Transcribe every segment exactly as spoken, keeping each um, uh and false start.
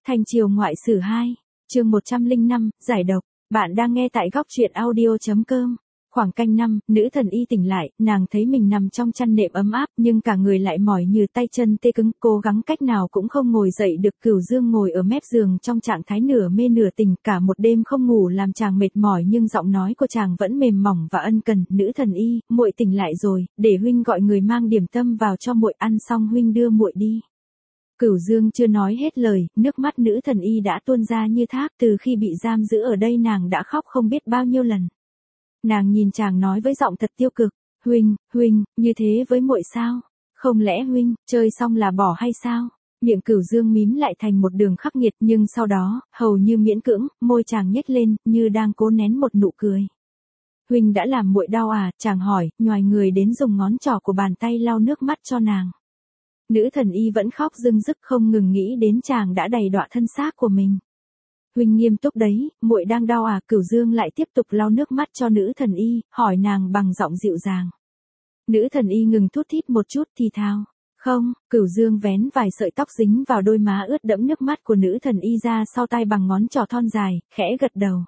Thanh Triều Ngoại Sử hai, chương một trăm lẻ năm, giải độc. Bạn đang nghe tại góc truyện audio chấm com. Khoảng canh năm, nữ thần y tỉnh lại, nàng thấy mình nằm trong chăn nệm ấm áp nhưng cả người lại mỏi như tay chân tê cứng, cố gắng cách nào cũng không ngồi dậy được. Cửu Dương ngồi ở mép giường trong trạng thái nửa mê nửa tỉnh, cả một đêm không ngủ làm chàng mệt mỏi nhưng giọng nói của chàng vẫn mềm mỏng và ân cần. Nữ thần y, muội tỉnh lại rồi, để huynh gọi người mang điểm tâm vào cho muội ăn xong huynh đưa muội đi. Cửu Dương chưa nói hết lời, nước mắt nữ thần y đã tuôn ra như thác. Từ khi bị giam giữ ở đây nàng đã khóc không biết bao nhiêu lần. Nàng nhìn chàng nói với giọng thật tiêu cực, huynh, huynh, như thế với muội sao? Không lẽ huynh, chơi xong là bỏ hay sao? Miệng Cửu Dương mím lại thành một đường khắc nghiệt nhưng sau đó, hầu như miễn cưỡng, môi chàng nhếch lên, như đang cố nén một nụ cười. Huynh đã làm muội đau à? Chàng hỏi, nhoài người đến dùng ngón trỏ của bàn tay lau nước mắt cho nàng. Nữ thần y vẫn khóc rưng rức không ngừng nghĩ đến chàng đã đầy đọa thân xác của mình. Huynh nghiêm túc đấy, muội đang đau à? Cửu Dương lại tiếp tục lau nước mắt cho nữ thần y, hỏi nàng bằng giọng dịu dàng. Nữ thần y ngừng thút thít một chút thì thào. Không, Cửu Dương vén vài sợi tóc dính vào đôi má ướt đẫm nước mắt của nữ thần y ra sau tai bằng ngón trỏ thon dài, khẽ gật đầu.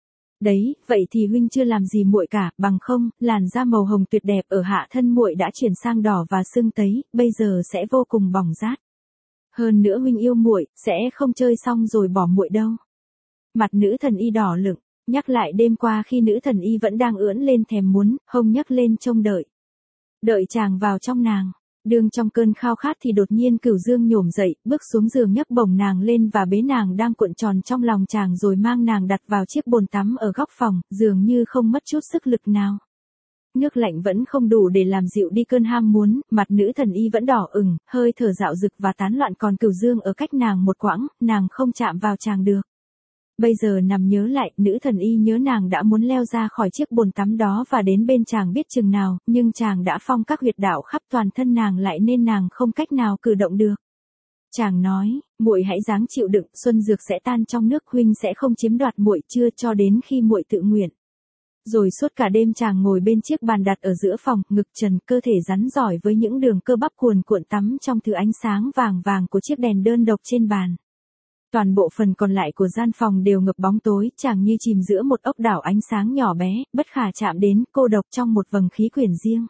Đấy, vậy thì huynh chưa làm gì muội cả, bằng không, làn da màu hồng tuyệt đẹp ở hạ thân muội đã chuyển sang đỏ và sưng tấy, bây giờ sẽ vô cùng bỏng rát. Hơn nữa huynh yêu muội, sẽ không chơi xong rồi bỏ muội đâu. Mặt nữ thần y đỏ lựng, nhắc lại đêm qua khi nữ thần y vẫn đang ưỡn lên thèm muốn, hông nhấc lên trông đợi. Đợi chàng vào trong nàng. Đương trong cơn khao khát thì đột nhiên Cửu Dương nhổm dậy, bước xuống giường nhấc bổng nàng lên và bế nàng đang cuộn tròn trong lòng chàng rồi mang nàng đặt vào chiếc bồn tắm ở góc phòng, dường như không mất chút sức lực nào. Nước lạnh vẫn không đủ để làm dịu đi cơn ham muốn, mặt nữ thần y vẫn đỏ ửng, hơi thở dạo dực và tán loạn còn Cửu Dương ở cách nàng một quãng, nàng không chạm vào chàng được. Bây giờ nằm nhớ lại, nữ thần y nhớ nàng đã muốn leo ra khỏi chiếc bồn tắm đó và đến bên chàng biết chừng nào, nhưng chàng đã phong các huyệt đạo khắp toàn thân nàng lại nên nàng không cách nào cử động được. Chàng nói, muội hãy ráng chịu đựng, xuân dược sẽ tan trong nước, huynh sẽ không chiếm đoạt muội chưa cho đến khi muội tự nguyện. Rồi suốt cả đêm chàng ngồi bên chiếc bàn đặt ở giữa phòng, ngực trần, cơ thể rắn rỏi với những đường cơ bắp cuồn cuộn tắm trong thứ ánh sáng vàng vàng của chiếc đèn đơn độc trên bàn. Toàn bộ phần còn lại của gian phòng đều ngập bóng tối, chàng như chìm giữa một ốc đảo ánh sáng nhỏ bé, bất khả chạm đến, cô độc trong một vầng khí quyển riêng.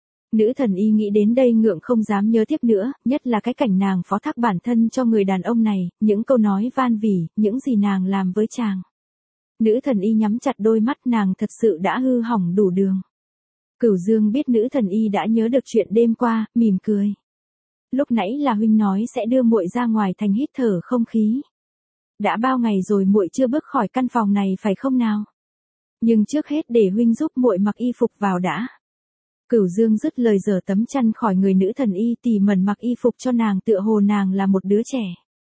Nữ thần y nghĩ đến đây ngượng không dám nhớ tiếp nữa, nhất là cái cảnh nàng phó thác bản thân cho người đàn ông này, những câu nói van vỉ, những gì nàng làm với chàng. Nữ thần y nhắm chặt đôi mắt, nàng thật sự đã hư hỏng đủ đường. Cửu Dương biết nữ thần y đã nhớ được chuyện đêm qua, mỉm cười. Lúc nãy là huynh nói sẽ đưa muội ra ngoài thành hít thở không khí. Đã bao ngày rồi muội chưa bước khỏi căn phòng này phải không nào? Nhưng trước hết để huynh giúp muội mặc y phục vào đã. Cửu Dương dứt lời giở tấm chăn khỏi người nữ thần y tỉ mẩn mặc y phục cho nàng tựa hồ nàng là một đứa trẻ.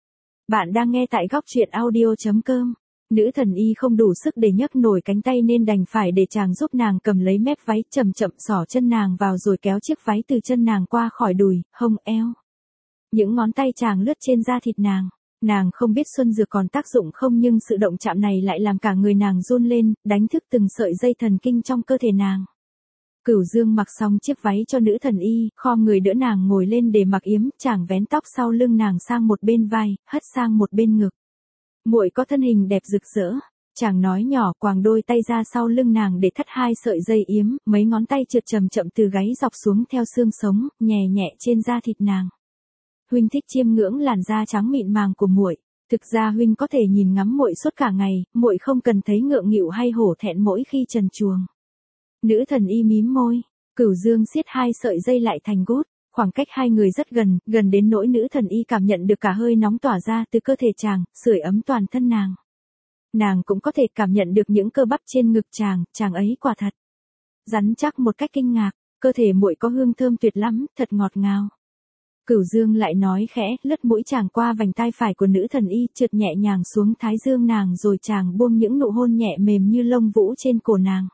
Bạn đang nghe tại góc truyện audio chấm com. Nữ thần y không đủ sức để nhấc nổi cánh tay nên đành phải để chàng giúp nàng cầm lấy mép váy, chậm chậm xỏ chân nàng vào rồi kéo chiếc váy từ chân nàng qua khỏi đùi, hông, eo. Những ngón tay chàng lướt trên da thịt nàng. Nàng không biết xuân dược còn tác dụng không nhưng sự động chạm này lại làm cả người nàng run lên, đánh thức từng sợi dây thần kinh trong cơ thể nàng. Cửu Dương mặc xong chiếc váy cho nữ thần y, khom người đỡ nàng ngồi lên để mặc yếm, chàng vén tóc sau lưng nàng sang một bên vai, hất sang một bên ngực. Muội có thân hình đẹp rực rỡ, chàng nói nhỏ, quàng đôi tay ra sau lưng nàng để thắt hai sợi dây yếm, mấy ngón tay trượt chậm chậm từ gáy dọc xuống theo xương sống, nhẹ nhẹ trên da thịt nàng. Huynh thích chiêm ngưỡng làn da trắng mịn màng của muội. Thực ra huynh có thể nhìn ngắm muội suốt cả ngày, muội không cần thấy ngượng nghịu hay hổ thẹn mỗi khi trần truồng. Nữ thần y mím môi, Cửu Dương siết hai sợi dây lại thành gút, khoảng cách hai người rất gần, gần đến nỗi nữ thần y cảm nhận được cả hơi nóng tỏa ra từ cơ thể chàng, sưởi ấm toàn thân nàng. Nàng cũng có thể cảm nhận được những cơ bắp trên ngực chàng, chàng ấy quả thật rắn chắc một cách kinh ngạc, cơ thể muội có hương thơm tuyệt lắm, thật ngọt ngào. Cửu Dương lại nói khẽ, lướt mũi chàng qua vành tai phải của nữ thần y, trượt nhẹ nhàng xuống thái dương nàng rồi chàng buông những nụ hôn nhẹ mềm như lông vũ trên cổ nàng.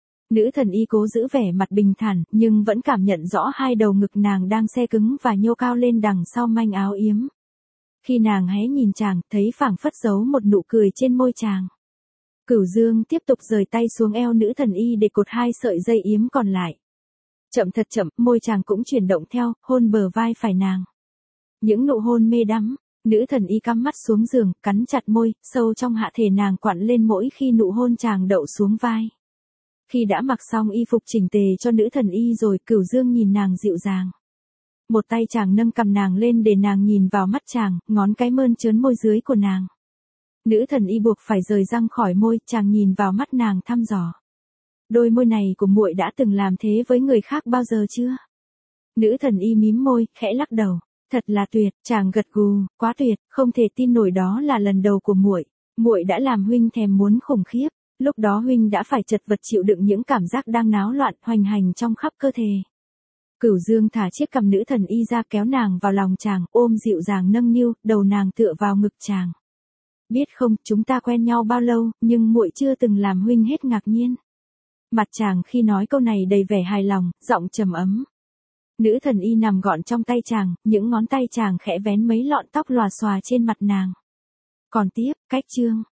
Nữ thần y cố giữ vẻ mặt bình thản, nhưng vẫn cảm nhận rõ hai đầu ngực nàng đang se cứng và nhô cao lên đằng sau manh áo yếm. Khi nàng hé nhìn chàng, thấy phảng phất giấu một nụ cười trên môi chàng. Cửu Dương tiếp tục rời tay xuống eo nữ thần y để cột hai sợi dây yếm còn lại. Chậm thật chậm, môi chàng cũng chuyển động theo, hôn bờ vai phải nàng. Những nụ hôn mê đắm, Nữ thần y cắm mắt xuống giường, cắn chặt môi, sâu trong hạ thể nàng quặn lên mỗi khi nụ hôn chàng đậu xuống vai. Khi đã mặc xong y phục chỉnh tề cho nữ thần y rồi, Cửu Dương nhìn nàng dịu dàng. Một tay chàng nâng cằm nàng lên để nàng nhìn vào mắt chàng, ngón cái mơn trớn môi dưới của nàng. Nữ thần y buộc phải rời răng khỏi môi, chàng nhìn vào mắt nàng thăm dò. Đôi môi này của muội đã từng làm thế với người khác bao giờ chưa? Nữ thần y mím môi, khẽ lắc đầu. Thật là tuyệt, chàng gật gù, quá tuyệt, không thể tin nổi đó là lần đầu của muội. Muội đã làm huynh thèm muốn khủng khiếp. Lúc đó huynh đã phải chật vật chịu đựng những cảm giác đang náo loạn hoành hành trong khắp cơ thể. Cửu Dương thả chiếc cằm nữ thần y ra, kéo nàng vào lòng chàng, ôm dịu dàng nâng niu, đầu nàng tựa vào ngực chàng. Biết không, chúng ta quen nhau bao lâu, nhưng muội chưa từng làm huynh hết ngạc nhiên. Mặt chàng khi nói câu này đầy vẻ hài lòng, giọng trầm ấm. Nữ thần y nằm gọn trong tay chàng, những ngón tay chàng khẽ vén mấy lọn tóc lòa xòa trên mặt nàng. Còn tiếp, cách chương.